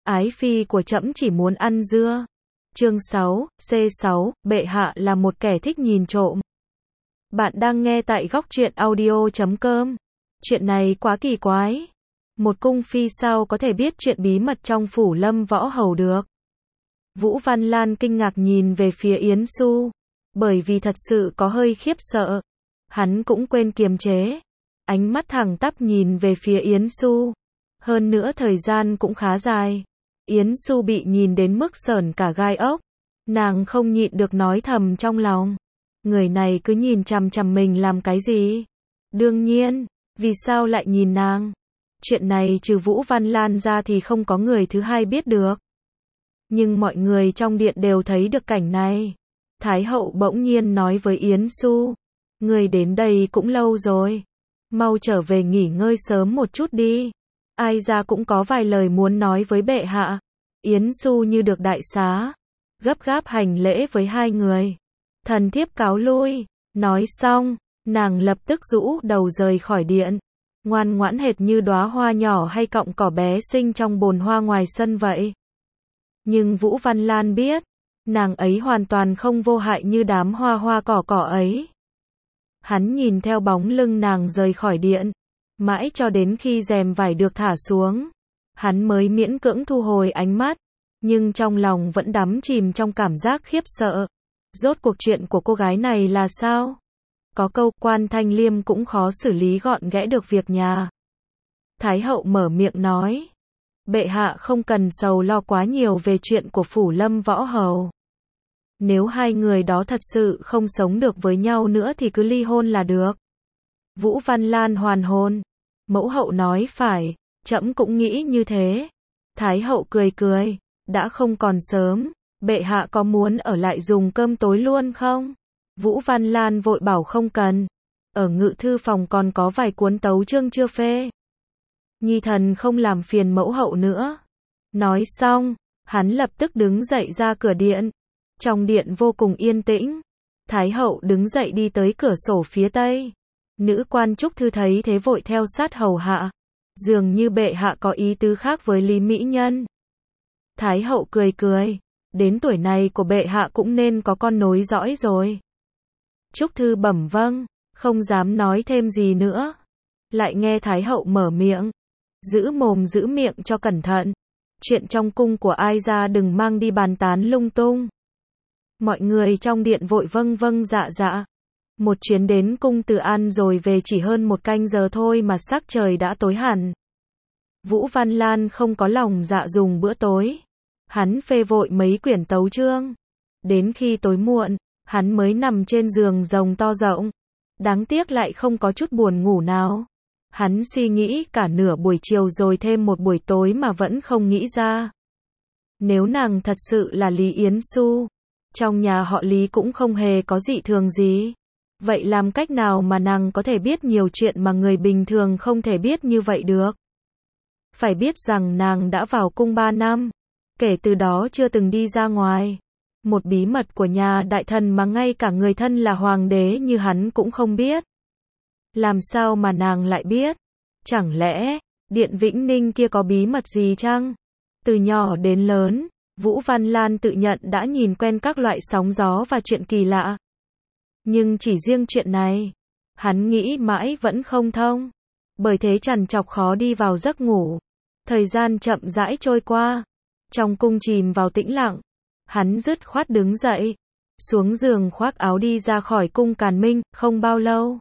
Ái phi của trẫm chỉ muốn ăn dưa. Chương 6, C6, bệ hạ là một kẻ thích nhìn trộm. Bạn đang nghe tại góc truyện audio.com. Chuyện này quá kỳ quái. Một cung phi sao có thể biết chuyện bí mật trong phủ Lâm Võ Hầu được? Vũ Văn Lan kinh ngạc nhìn về phía Yến Xu, bởi vì thật sự có hơi khiếp sợ. Hắn cũng quên kiềm chế. Ánh mắt thẳng tắp nhìn về phía Yến Xu. Hơn nữa thời gian cũng khá dài. Yến Xu bị nhìn đến mức sởn cả gai ốc. Nàng không nhịn được nói thầm trong lòng. Người này cứ nhìn chằm chằm mình làm cái gì? Đương nhiên, vì sao lại nhìn nàng? Chuyện này trừ Vũ Văn Lan ra thì không có người thứ hai biết được. Nhưng mọi người trong điện đều thấy được cảnh này. Thái hậu bỗng nhiên nói với Yến Xu. Người đến đây cũng lâu rồi. Mau trở về nghỉ ngơi sớm một chút đi. Ai ra cũng có vài lời muốn nói với bệ hạ. Yến Xu như được đại xá. Gấp gáp hành lễ với hai người. Thần thiếp cáo lui. Nói xong, nàng lập tức rũ đầu rời khỏi điện. Ngoan ngoãn hệt như đóa hoa nhỏ hay cọng cỏ bé xinh trong bồn hoa ngoài sân vậy. Nhưng Vũ Văn Lan biết, nàng ấy hoàn toàn không vô hại như đám hoa hoa cỏ cỏ ấy. Hắn nhìn theo bóng lưng nàng rời khỏi điện, mãi cho đến khi rèm vải được thả xuống, hắn mới miễn cưỡng thu hồi ánh mắt, nhưng trong lòng vẫn đắm chìm trong cảm giác khiếp sợ. Rốt cuộc chuyện của cô gái này là sao? Có câu Quan Thanh Liêm cũng khó xử lý gọn ghẽ được việc nhà. Thái hậu mở miệng nói, bệ hạ không cần sầu lo quá nhiều về chuyện của phủ Lâm Võ Hầu. Nếu hai người đó thật sự không sống được với nhau nữa thì cứ ly hôn là được. Vũ Văn Lan hoàn hồn. Mẫu hậu nói phải, trẫm cũng nghĩ như thế. Thái hậu cười cười, đã không còn sớm, bệ hạ có muốn ở lại dùng cơm tối luôn không? Vũ Văn Lan vội bảo không cần. Ở ngự thư phòng còn có vài cuốn tấu chương chưa phê. Nhi thần không làm phiền mẫu hậu nữa. Nói xong, hắn lập tức đứng dậy ra cửa điện. Trong điện vô cùng yên tĩnh. Thái hậu đứng dậy đi tới cửa sổ phía tây. Nữ quan Trúc Thư thấy thế vội theo sát hầu hạ. Dường như bệ hạ có ý tứ khác với Lý Mỹ Nhân. Thái hậu cười cười. Đến tuổi này của bệ hạ cũng nên có con nối dõi rồi. Trúc Thư bẩm vâng, không dám nói thêm gì nữa. Lại nghe Thái hậu mở miệng. Giữ mồm giữ miệng cho cẩn thận. Chuyện trong cung của ai ra đừng mang đi bàn tán lung tung. Mọi người trong điện vội vâng vâng dạ dạ. Một chuyến đến cung Từ An rồi về chỉ hơn một canh giờ thôi mà sắc trời đã tối hẳn. Vũ Văn Lan không có lòng dạ dùng bữa tối. Hắn phê vội mấy quyển tấu chương. Đến khi tối muộn, hắn mới nằm trên giường rồng to rộng. Đáng tiếc lại không có chút buồn ngủ nào. Hắn suy nghĩ cả nửa buổi chiều rồi thêm một buổi tối mà vẫn không nghĩ ra. Nếu nàng thật sự là Lý Yến Xu, trong nhà họ Lý cũng không hề có dị thường gì. Vậy làm cách nào mà nàng có thể biết nhiều chuyện mà người bình thường không thể biết như vậy được? Phải biết rằng nàng đã vào cung 3 năm. Kể từ đó chưa từng đi ra ngoài. Một bí mật của nhà đại thần mà ngay cả người thân là hoàng đế như hắn cũng không biết. Làm sao mà nàng lại biết? Chẳng lẽ, Điện Vĩnh Ninh kia có bí mật gì chăng? Từ nhỏ đến lớn, Vũ Văn Lan tự nhận đã nhìn quen các loại sóng gió và chuyện kỳ lạ. Nhưng chỉ riêng chuyện này, hắn nghĩ mãi vẫn không thông. Bởi thế trằn trọc khó đi vào giấc ngủ. Thời gian chậm rãi trôi qua. Trong cung chìm vào tĩnh lặng. Hắn dứt khoát đứng dậy. Xuống giường khoác áo đi ra khỏi cung Càn Minh. Không bao lâu,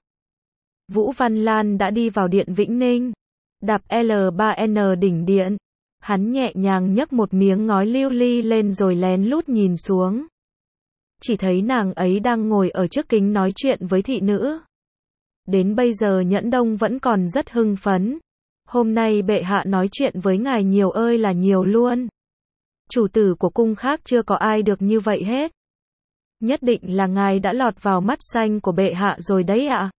Vũ Văn Lan đã đi vào điện Vĩnh Ninh. Đạp L3N đỉnh điện. Hắn nhẹ nhàng nhấc một miếng ngói lưu ly lên rồi lén lút nhìn xuống. Chỉ thấy nàng ấy đang ngồi ở trước kính nói chuyện với thị nữ. Đến bây giờ Nhẫn Đông vẫn còn rất hưng phấn. Hôm nay bệ hạ nói chuyện với ngài nhiều ơi là nhiều luôn. Chủ tử của cung khác chưa có ai được như vậy hết. Nhất định là ngài đã lọt vào mắt xanh của bệ hạ rồi đấy ạ.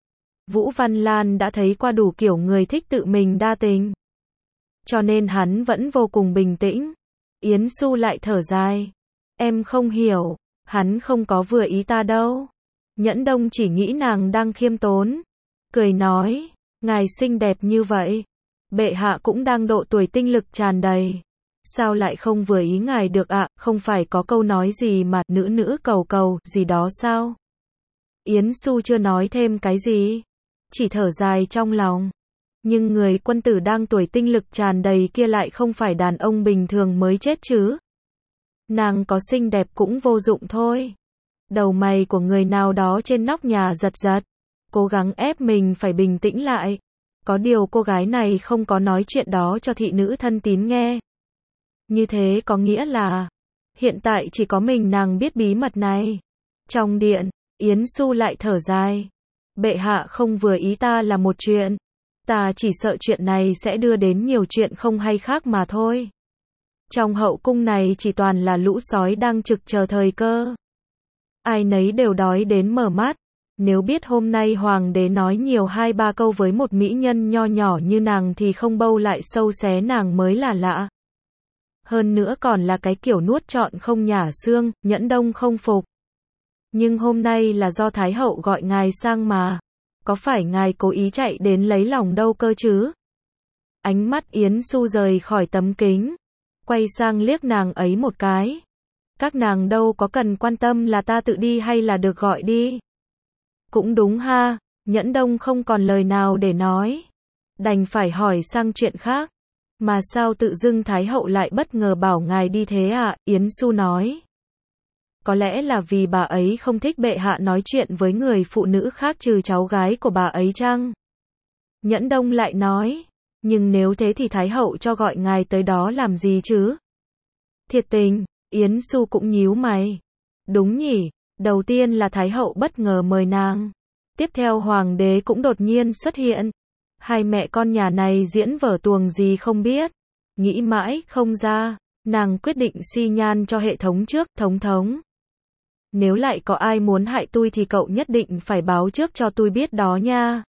Vũ Văn Lan đã thấy qua đủ kiểu người thích tự mình đa tình. Cho nên hắn vẫn vô cùng bình tĩnh. Yến Xu lại thở dài. Em không hiểu, hắn không có vừa ý ta đâu. Nhẫn Đông chỉ nghĩ nàng đang khiêm tốn. Cười nói, ngài xinh đẹp như vậy. Bệ hạ cũng đang độ tuổi tinh lực tràn đầy. Sao lại không vừa ý ngài được ạ, không phải có câu nói gì mà, nữ nữ cầu cầu, gì đó sao? Yến Xu chưa nói thêm cái gì, chỉ thở dài trong lòng. Nhưng người quân tử đang tuổi tinh lực tràn đầy kia lại không phải đàn ông bình thường mới chết chứ. Nàng có xinh đẹp cũng vô dụng thôi. Đầu mày của người nào đó trên nóc nhà giật giật, cố gắng ép mình phải bình tĩnh lại. Có điều cô gái này không có nói chuyện đó cho thị nữ thân tín nghe. Như thế có nghĩa là, hiện tại chỉ có mình nàng biết bí mật này. Trong điện, Yến Xu lại thở dài. Bệ hạ không vừa ý ta là một chuyện. Ta chỉ sợ chuyện này sẽ đưa đến nhiều chuyện không hay khác mà thôi. Trong hậu cung này chỉ toàn là lũ sói đang trực chờ thời cơ. Ai nấy đều đói đến mở mắt. Nếu biết hôm nay hoàng đế nói nhiều 2-3 câu với một mỹ nhân nho nhỏ như nàng thì không bâu lại sâu xé nàng mới là lạ. Hơn nữa còn là cái kiểu nuốt trọn không nhả xương, Nhẫn Đông không phục. Nhưng hôm nay là do Thái hậu gọi ngài sang mà. Có phải ngài cố ý chạy đến lấy lòng đâu cơ chứ? Ánh mắt Yến Xu rời khỏi tấm kính, quay sang liếc nàng ấy một cái. Các nàng đâu có cần quan tâm là ta tự đi hay là được gọi đi. Cũng đúng ha, Nhẫn Đông không còn lời nào để nói. Đành phải hỏi sang chuyện khác. Mà sao tự dưng Thái hậu lại bất ngờ bảo ngài đi thế ạ? Yến Xu nói. Có lẽ là vì bà ấy không thích bệ hạ nói chuyện với người phụ nữ khác trừ cháu gái của bà ấy chăng? Nhẫn Đông lại nói. Nhưng nếu thế thì Thái hậu cho gọi ngài tới đó làm gì chứ? Thiệt tình, Yến Xu cũng nhíu mày. Đúng nhỉ, đầu tiên là Thái hậu bất ngờ mời nàng. Tiếp theo hoàng đế cũng đột nhiên xuất hiện. Hai mẹ con nhà này diễn vở tuồng gì không biết. Nghĩ mãi không ra, nàng quyết định xi nhan cho hệ thống trước, thống. Nếu lại có ai muốn hại tôi thì cậu nhất định phải báo trước cho tôi biết đó nha.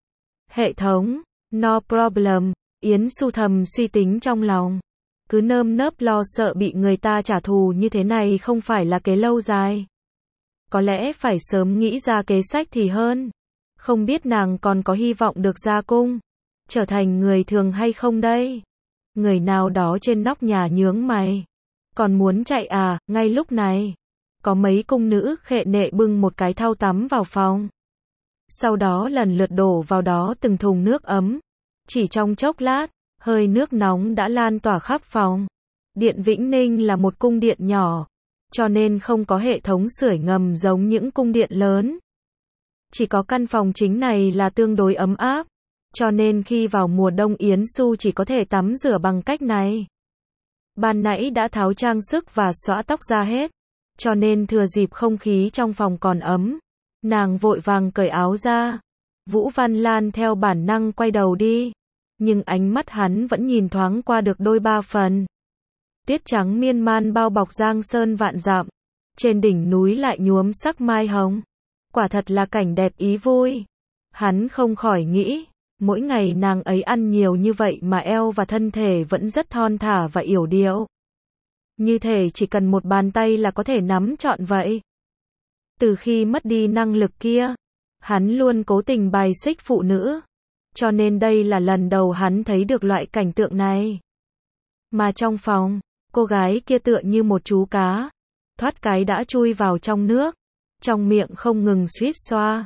Hệ thống, no problem, Yến Xu thầm suy tính trong lòng. Cứ nơm nớp lo sợ bị người ta trả thù như thế này không phải là kế lâu dài. Có lẽ phải sớm nghĩ ra kế sách thì hơn. Không biết nàng còn có hy vọng được ra cung, trở thành người thường hay không đây? Người nào đó trên nóc nhà nhướng mày. Còn muốn chạy à? Ngay lúc này, có mấy cung nữ khệ nệ bưng một cái thau tắm vào phòng. Sau đó lần lượt đổ vào đó từng thùng nước ấm. Chỉ trong chốc lát, hơi nước nóng đã lan tỏa khắp phòng. Điện Vĩnh Ninh là một cung điện nhỏ, cho nên không có hệ thống sưởi ngầm giống những cung điện lớn. Chỉ có căn phòng chính này là tương đối ấm áp, cho nên khi vào mùa đông Yến Xu chỉ có thể tắm rửa bằng cách này. Ban nãy đã tháo trang sức và xõa tóc ra hết, cho nên thừa dịp không khí trong phòng còn ấm, nàng vội vàng cởi áo ra. Vũ Văn Lan theo bản năng quay đầu đi, nhưng ánh mắt hắn vẫn nhìn thoáng qua được đôi ba phần. Tuyết trắng miên man bao bọc giang sơn vạn dặm, trên đỉnh núi lại nhuốm sắc mai hồng. Quả thật là cảnh đẹp ý vui. Hắn không khỏi nghĩ, mỗi ngày nàng ấy ăn nhiều như vậy mà eo và thân thể vẫn rất thon thả và yểu điệu. Như thể chỉ cần một bàn tay là có thể nắm trọn vậy. Từ khi mất đi năng lực kia, hắn luôn cố tình bài xích phụ nữ. Cho nên đây là lần đầu hắn thấy được loại cảnh tượng này. Mà trong phòng, cô gái kia tựa như một chú cá, thoát cái đã chui vào trong nước. Trong miệng không ngừng suýt xoa.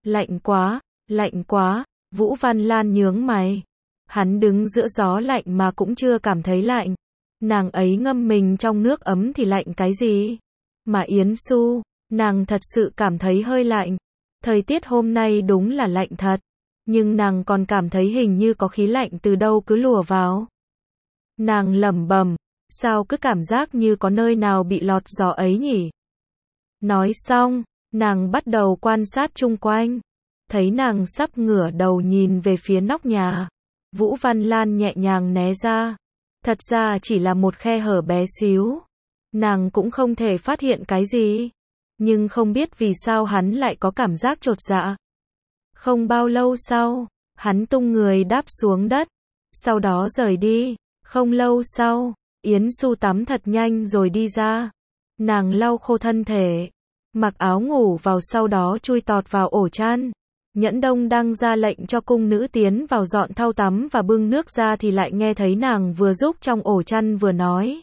Lạnh quá, Vũ Văn Lan nhướng mày. Hắn đứng giữa gió lạnh mà cũng chưa cảm thấy lạnh. Nàng ấy ngâm mình trong nước ấm thì lạnh cái gì? Mà Yến Xu, nàng thật sự cảm thấy hơi lạnh. Thời tiết hôm nay đúng là lạnh thật. Nhưng nàng còn cảm thấy hình như có khí lạnh từ đâu cứ lùa vào. Nàng lẩm bẩm, sao cứ cảm giác như có nơi nào bị lọt gió ấy nhỉ? Nói xong, nàng bắt đầu quan sát chung quanh. Thấy nàng sắp ngửa đầu nhìn về phía nóc nhà. Vũ Văn Lan nhẹ nhàng né ra. Thật ra chỉ là một khe hở bé xíu. Nàng cũng không thể phát hiện cái gì. Nhưng không biết vì sao hắn lại có cảm giác chột dạ. Không bao lâu sau, hắn tung người đáp xuống đất. Sau đó rời đi. Không lâu sau, Yến Xu tắm thật nhanh rồi đi ra. Nàng lau khô thân thể, mặc áo ngủ vào sau đó chui tọt vào ổ chăn. Nhẫn Đông đang ra lệnh cho cung nữ tiến vào dọn thau tắm và bưng nước ra thì lại nghe thấy nàng vừa rúc trong ổ chăn vừa nói.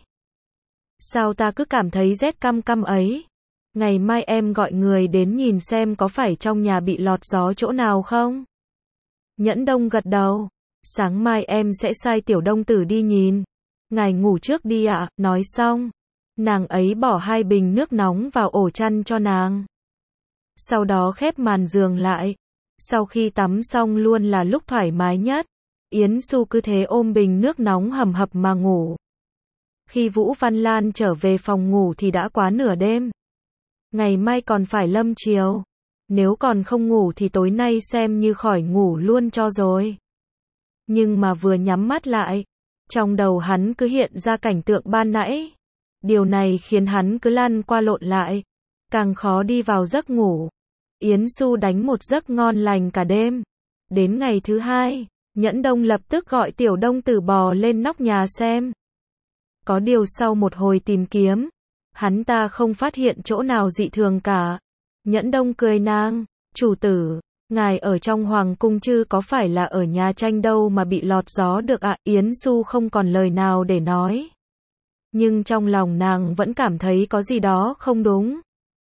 Sao ta cứ cảm thấy rét căm căm ấy? Ngày mai em gọi người đến nhìn xem có phải trong nhà bị lọt gió chỗ nào không? Nhẫn Đông gật đầu. Sáng mai em sẽ sai Tiểu Đông Tử đi nhìn. Ngài ngủ trước đi ạ. Nói xong, nàng ấy bỏ 2 bình nước nóng vào ổ chăn cho nàng. Sau đó khép màn giường lại. Sau khi tắm xong luôn là lúc thoải mái nhất. Yến Xu cứ thế ôm bình nước nóng hầm hập mà ngủ. Khi Vũ Văn Lan trở về phòng ngủ thì đã quá nửa đêm. Ngày mai còn phải lâm chiều. Nếu còn không ngủ thì tối nay xem như khỏi ngủ luôn cho rồi. Nhưng mà vừa nhắm mắt lại, trong đầu hắn cứ hiện ra cảnh tượng ban nãy. Điều này khiến hắn cứ lăn qua lộn lại, càng khó đi vào giấc ngủ. Yến Xu đánh một giấc ngon lành cả đêm. Đến ngày thứ 2, Nhẫn Đông lập tức gọi Tiểu Đông Tử bò lên nóc nhà xem. Có điều sau một hồi tìm kiếm, hắn ta không phát hiện chỗ nào dị thường cả. Nhẫn Đông cười nàng, chủ tử, ngài ở trong hoàng cung chứ có phải là ở nhà tranh đâu mà bị lọt gió được ạ? Yến Xu không còn lời nào để nói. Nhưng trong lòng nàng vẫn cảm thấy có gì đó không đúng.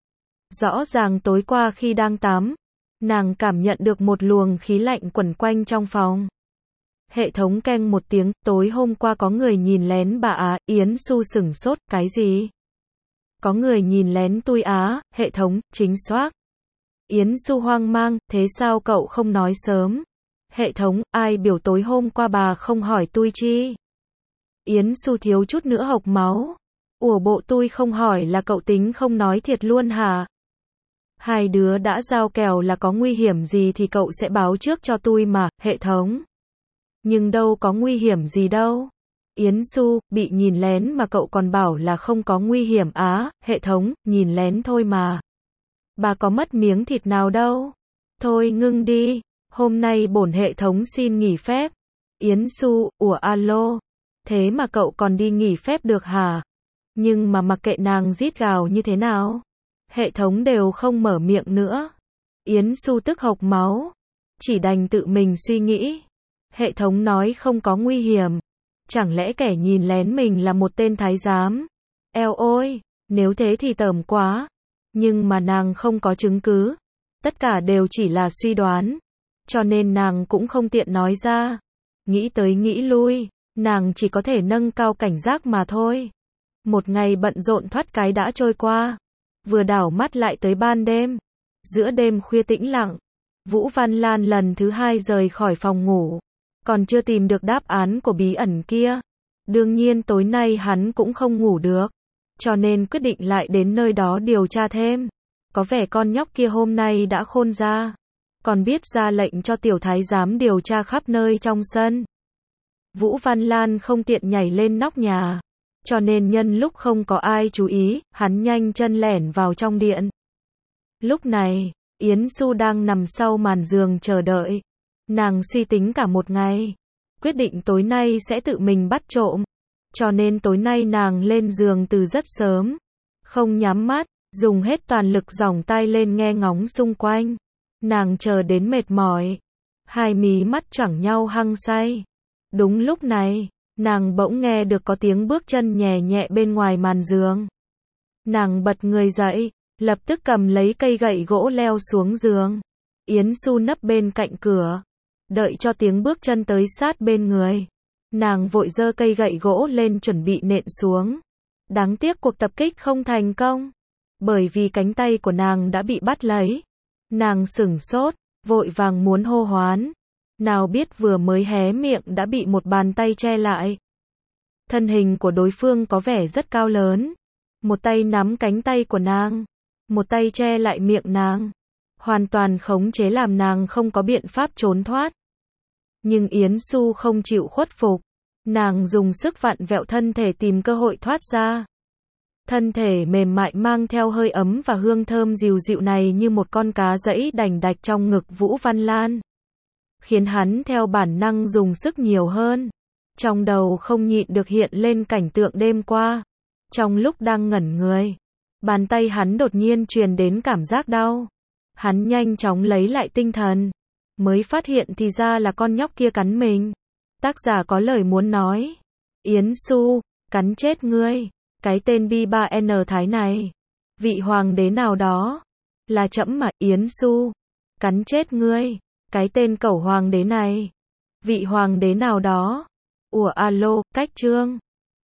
Rõ ràng tối qua khi đang tắm, nàng cảm nhận được một luồng khí lạnh quẩn quanh trong phòng. Hệ thống keng một tiếng, tối hôm qua có người nhìn lén bà á. Yến Xu sửng sốt, cái gì? Có người nhìn lén tui á? Hệ thống, chính xác. Yến Xu hoang mang, thế sao cậu không nói sớm? Hệ thống, ai biểu tối hôm qua bà không hỏi tui chi? Yến Xu thiếu chút nữa hộc máu. Ủa bộ tui không hỏi là cậu tính không nói thiệt luôn hả? Hai đứa đã giao kèo là có nguy hiểm gì thì cậu sẽ báo trước cho tui mà, hệ thống. Nhưng đâu có nguy hiểm gì đâu. Yến Xu, bị nhìn lén mà cậu còn bảo là không có nguy hiểm á? Hệ thống, nhìn lén thôi mà. Bà có mất miếng thịt nào đâu. Thôi ngưng đi, hôm nay bổn hệ thống xin nghỉ phép. Yến Xu, ủa alo, thế mà cậu còn đi nghỉ phép được hả? Nhưng mà mặc kệ nàng rít gào như thế nào, hệ thống đều không mở miệng nữa. Yến Xu tức hộc máu, chỉ đành tự mình suy nghĩ. Hệ thống nói không có nguy hiểm. Chẳng lẽ kẻ nhìn lén mình là một tên thái giám? Eo ôi, nếu thế thì tởm quá. Nhưng mà nàng không có chứng cứ. Tất cả đều chỉ là suy đoán. Cho nên nàng cũng không tiện nói ra. Nghĩ tới nghĩ lui, nàng chỉ có thể nâng cao cảnh giác mà thôi. Một ngày bận rộn thoát cái đã trôi qua. Vừa đảo mắt lại tới ban đêm. Giữa đêm khuya tĩnh lặng, Vũ Văn Lan lần thứ 2 rời khỏi phòng ngủ. Còn chưa tìm được đáp án của bí ẩn kia. Đương nhiên tối nay hắn cũng không ngủ được. Cho nên quyết định lại đến nơi đó điều tra thêm. Có vẻ con nhóc kia hôm nay đã khôn ra. Còn biết ra lệnh cho tiểu thái giám điều tra khắp nơi trong sân. Vũ Văn Lan không tiện nhảy lên nóc nhà. Cho nên nhân lúc không có ai chú ý, hắn nhanh chân lẻn vào trong điện. Lúc này, Yến Xu đang nằm sau màn giường chờ đợi. Nàng suy tính cả một ngày. Quyết định tối nay sẽ tự mình bắt trộm. Cho nên tối nay nàng lên giường từ rất sớm. Không nhắm mắt, dùng hết toàn lực giỏng tai lên nghe ngóng xung quanh. Nàng chờ đến mệt mỏi. Hai mí mắt choảng nhau hăng say. Đúng lúc này, nàng bỗng nghe được có tiếng bước chân nhẹ nhẹ bên ngoài màn giường. Nàng bật người dậy, lập tức cầm lấy cây gậy gỗ leo xuống giường. Yến Xu nấp bên cạnh cửa. Đợi cho tiếng bước chân tới sát bên người. Nàng vội giơ cây gậy gỗ lên chuẩn bị nện xuống. Đáng tiếc cuộc tập kích không thành công. Bởi vì cánh tay của nàng đã bị bắt lấy. Nàng sửng sốt, vội vàng muốn hô hoán. Nào biết vừa mới hé miệng đã bị một bàn tay che lại. Thân hình của đối phương có vẻ rất cao lớn. Một tay nắm cánh tay của nàng. Một tay che lại miệng nàng. Hoàn toàn khống chế làm nàng không có biện pháp trốn thoát. Nhưng Yến Xu không chịu khuất phục. Nàng dùng sức vặn vẹo thân thể tìm cơ hội thoát ra. Thân thể mềm mại mang theo hơi ấm và hương thơm dịu dịu này như một con cá giãy đành đạch trong ngực Vũ Văn Lan. Khiến hắn theo bản năng dùng sức nhiều hơn. Trong đầu không nhịn được hiện lên cảnh tượng đêm qua. Trong lúc đang ngẩn người, bàn tay hắn đột nhiên truyền đến cảm giác đau. Hắn nhanh chóng lấy lại tinh thần. Mới phát hiện thì ra là con nhóc kia cắn mình. Tác giả có lời muốn nói. Yến Xu, cắn chết ngươi. Cái tên Bi3N Thái này. Vị hoàng đế nào đó. Là trẫm mà, Yến Xu. Cắn chết ngươi. Cái tên cẩu hoàng đế này. Vị hoàng đế nào đó. Ủa alo, cách chương.